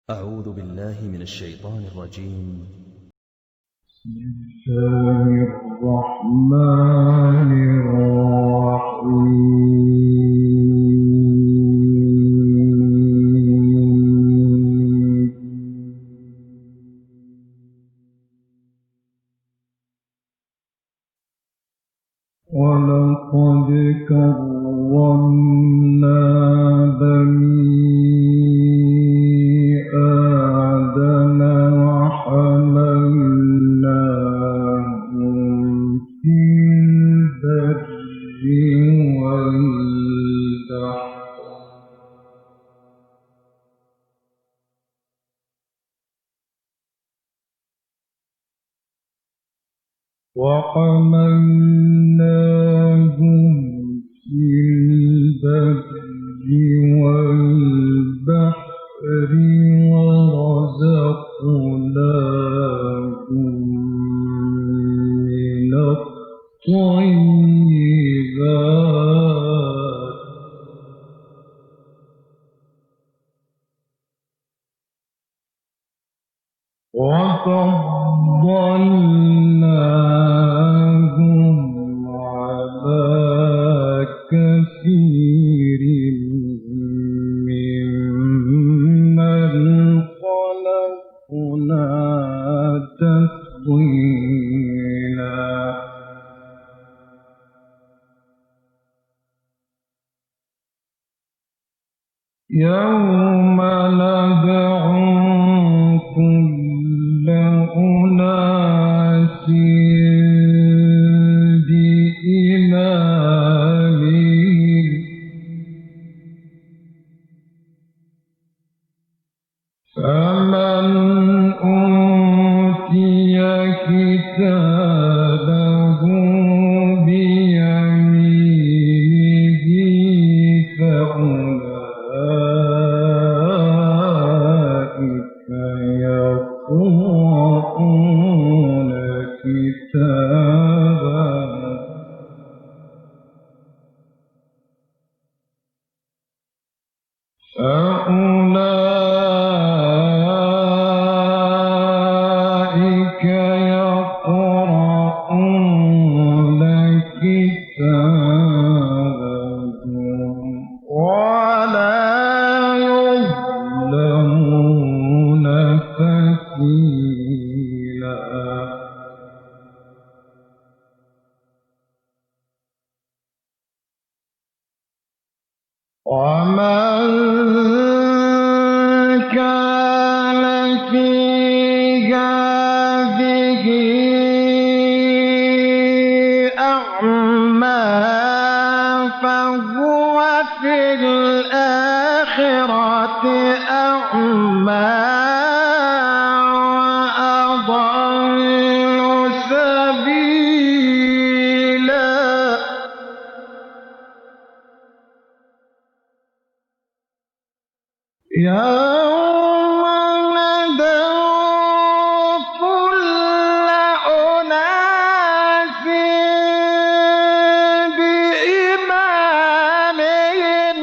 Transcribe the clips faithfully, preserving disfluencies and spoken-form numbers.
أعوذ بالله من الشيطان الرجيم. بسم الله الرحمن الرحيم. ولقد كرمنا بني آدم وحملناهم في البر والبحر وحملناهم في البر والبحر ورزقناهم من الطيبات وفضلناهم على كثير ممن خلقنا تفضيلا. يوم ندعو كل أناس بإمامهم فمن أوتي كتابه بيمينه فأولئك يقرؤون كتابهم فأولئك يقرؤون كتابهم ولا يظلمون فتيلا. ومن كان في هذه أعمى فهو في الآخرة أعمى وأضل سبيلا. يوم ندعو كل أناس بإمامهم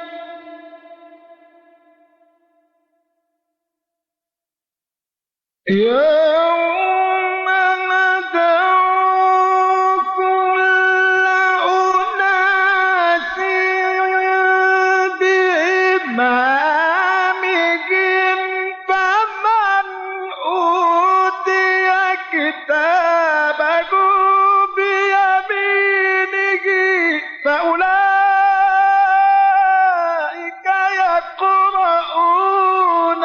يوم ندعو كل أناس بإمامهم فمن أوتي كتابه بيمينه فأولئك يقرؤون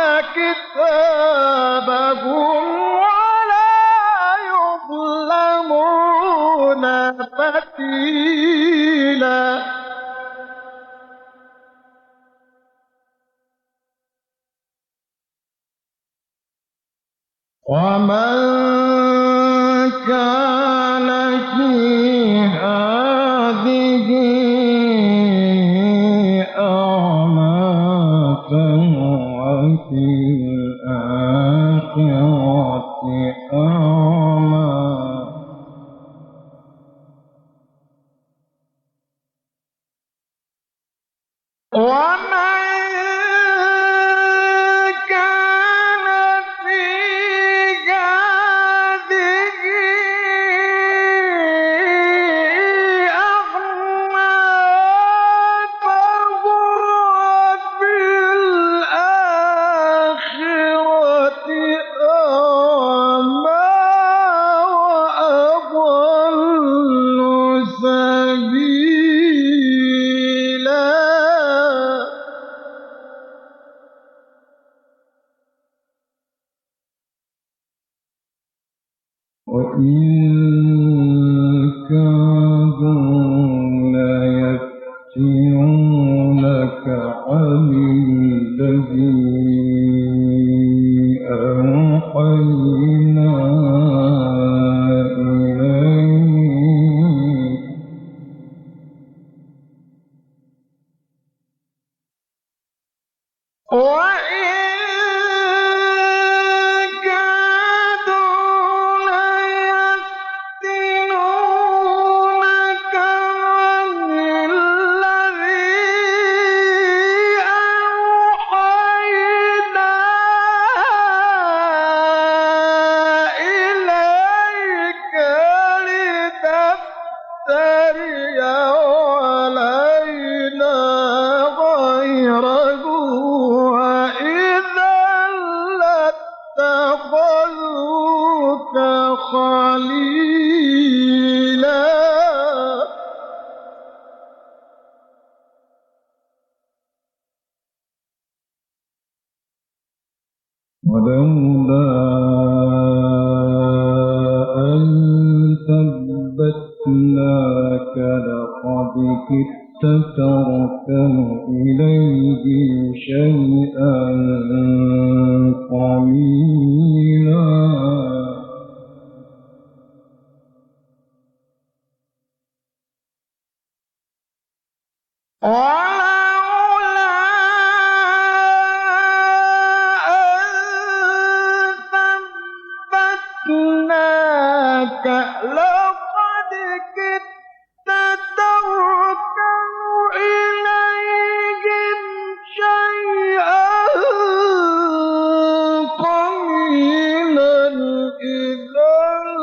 كتابهم ولا يظلمون فتيلا. ومن كان في هذه أعمى فهو في الآخرة أعمى ومن كان وإن كادوا ليفتنونك عن الذي أوحينا إليك خليلا ولولا أن ثبتناك لقد كدت تركن إليهم شيئا قليلا ولولا أن ثبتناك لقد كدت تركن إليهم شيئا قليلا إذا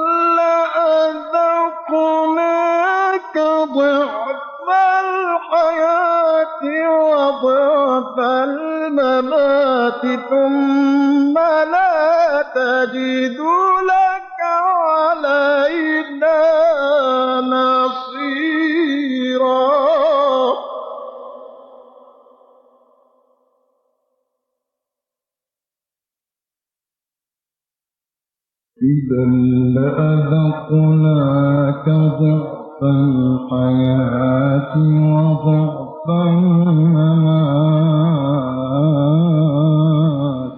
لأذقناك ضعف الحياة وضعف الممات ثم لا تجد لك علينا نصيرا إذا لأذقناك ضعف الحياة وضعف الممات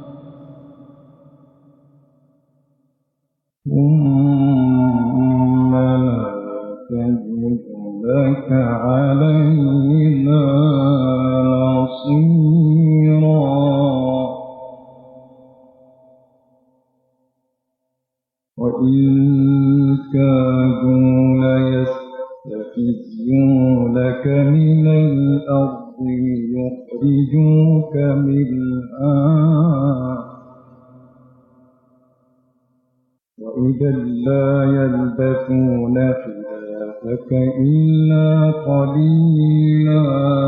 ثم لا تجد لك علينا نصيرا وإن كادوا ليستفزونك من الأرض ليخرجوك منها وإذا لا يلبثون خلافك إلا قليلا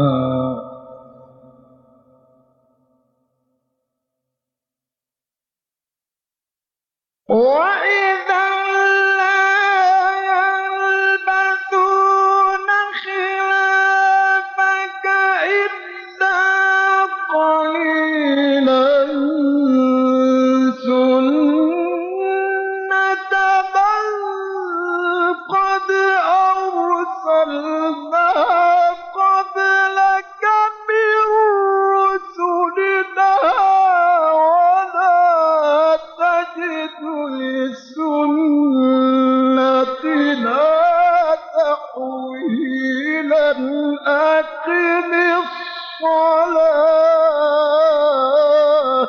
وإذا لا يلبثون خلافك إلا قليلا سنة من قد أرسلنا قبلك من رسلنا لسنتنا تحويلا أقم الصلاة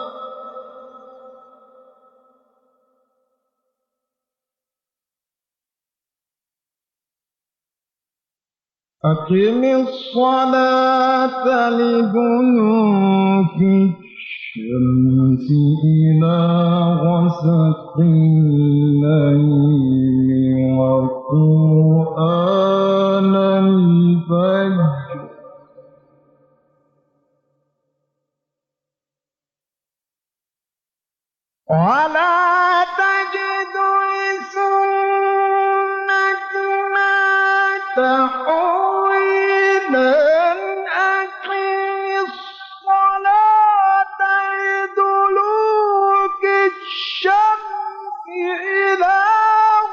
أقم الصلاة لدلوك الشمس إلى غسق الليل وقرآن الفجر ولا تجد لسنتنا تحويلا أقم الصلاة لدلوك الشمس إلى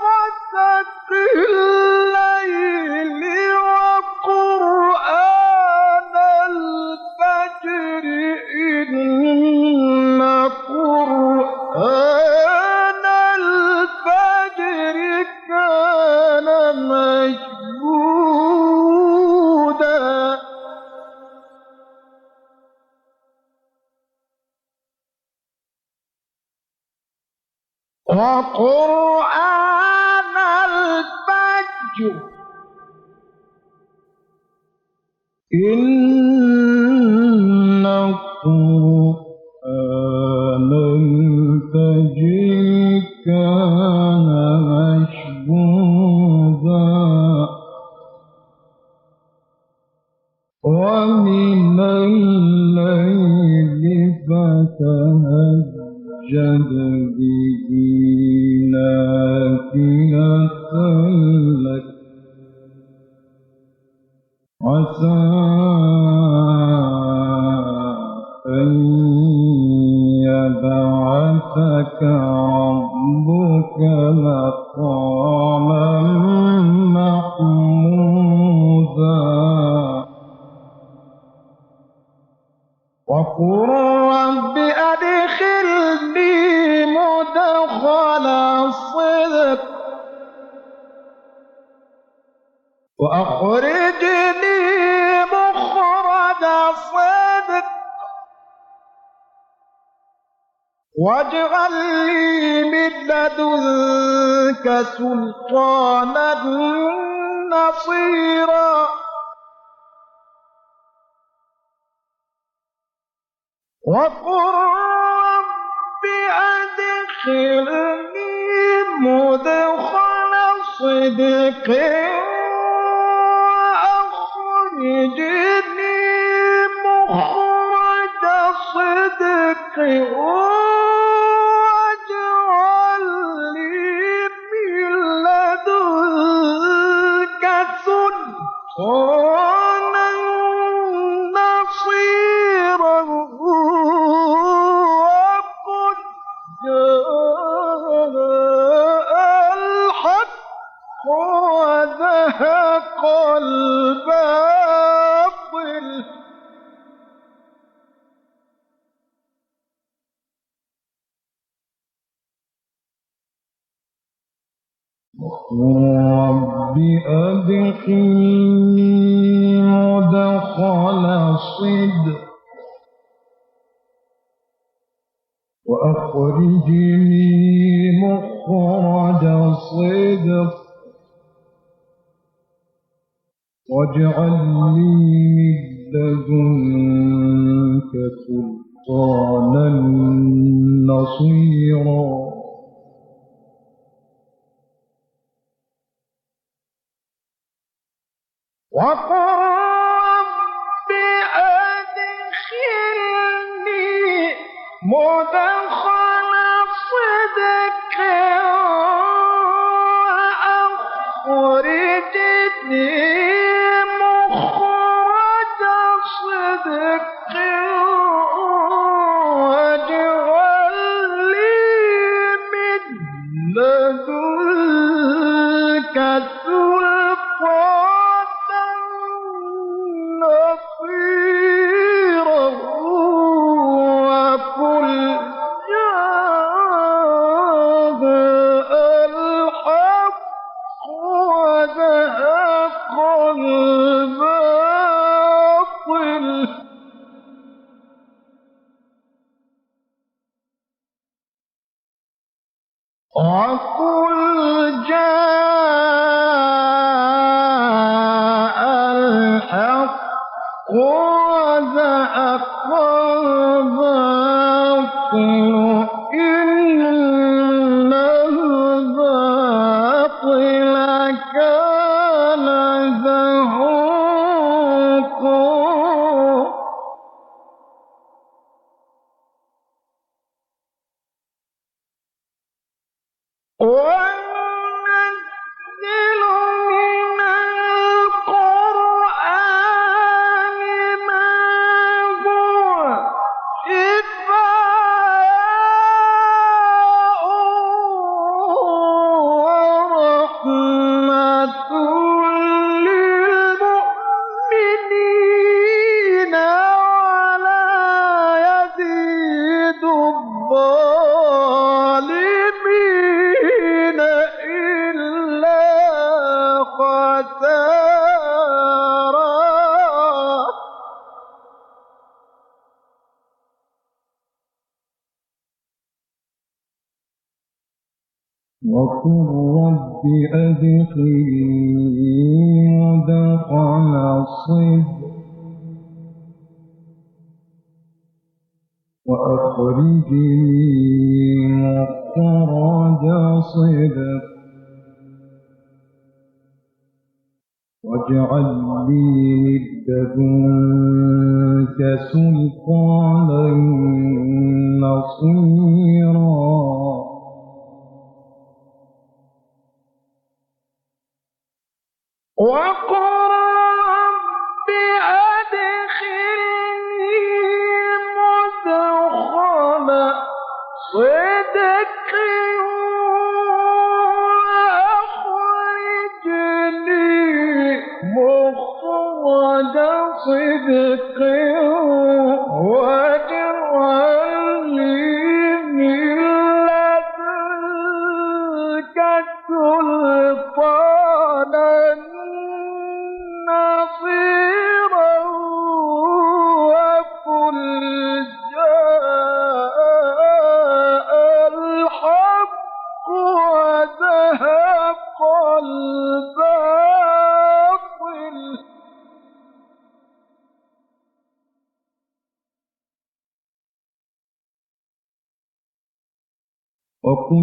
وقرآن الفجر إن قرآن الفجر كان مشهودا ومن الليل فتهجد به نافلة لك عسى أن يبعثك ربك مقاما محمودا وقل رب أدخلني مدخل صدق وأخرجني مخرج صدق واجعل لي من لدنك سلطانا نصيرا وقل رب أدخلني مدخل صدق وأخرجني مخرج صدق واجعل لي من لدنك سلطانا نصيرا وقل جاء الحق وزهق الباطل رب أدخلني مدخل صدق وأخرجني مخرج صدق واجعل لي من لدنك سلطانا نصيرا وقل رب أدخلني مدخل صدق وأخرجني مخرج صدق واجعل لي من لدنك سلطانا نصيرا وقل جاء الحق وزهق الباطل وقل جاء الحق وزهق الباطل إن الباطل كان زهوقا وننزل من القرآن ما هو شفاء ورحمة للمؤمنين ولا يزيد الظالمين وقل رب أدخلني مدخل صدق وأخرجني مخرج صدق واجعل لي من لدنك سلطانا نصيرا وقل رب أدخلني مدخل صدق وأخرجني مخرج صدق واجعل لي من لدنك سلطانا نصيرا وقل جاء الحق وزهق الباطل وقل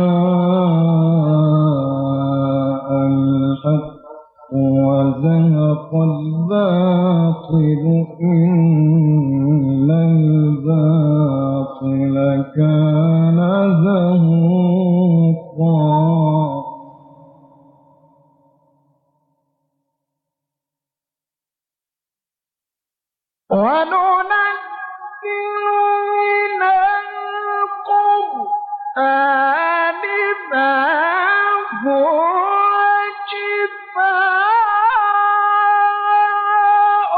جاء الحق وزهق الباطل إن الباطل كان زهوقا وننزل من القرآن ما هو شفاء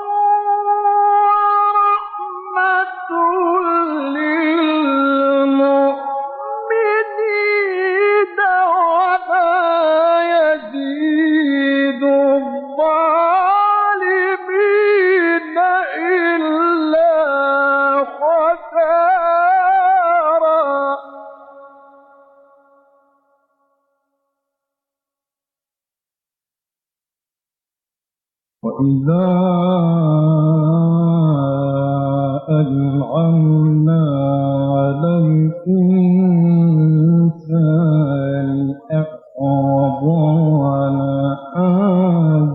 ورحمة للمؤمنين ولا يزيد الظالمين إلا خسارا وإذا أنعمنا على الإنسان أعرض ونأى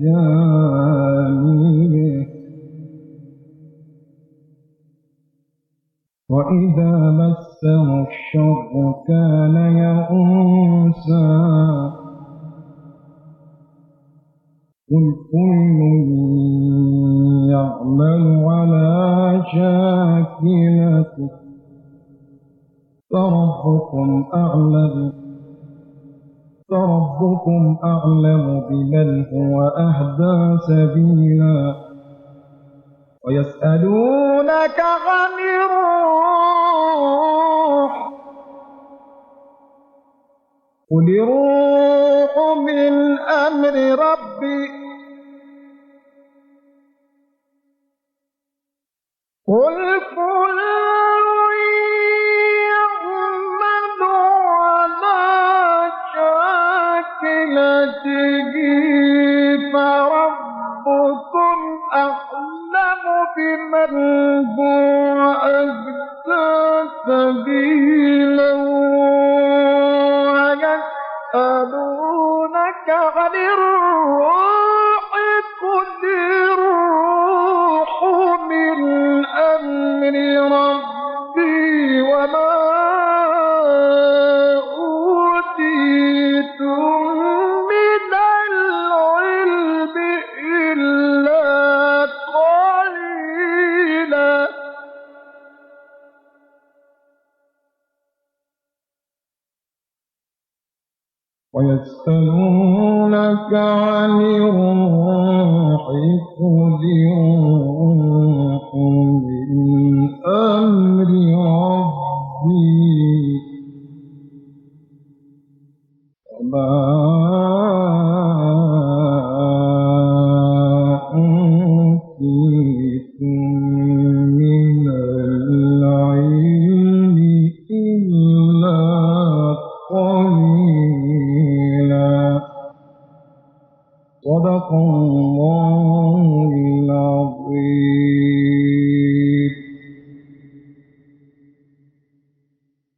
بجانبه وإذا مسه الشر كان يئوسا قل كل يعمل على شاكلته فربكم أعلم فربكم أعلم بمن هو أهدى سبيلا ويسألونك عن الروح قل الروح من أمر ربي قل كل يعمل على شاكلته فربكم أعلم بمن هو أهدى سبيلا ويسألونك عن الروح قل الروح من أمر ربي وما أوتيتم من العلم إلا قليلا ويسألونك عن الروح قل الروح من أمر ربي وما أوتيتم من العلم إلا قليلا قليلا صدق الله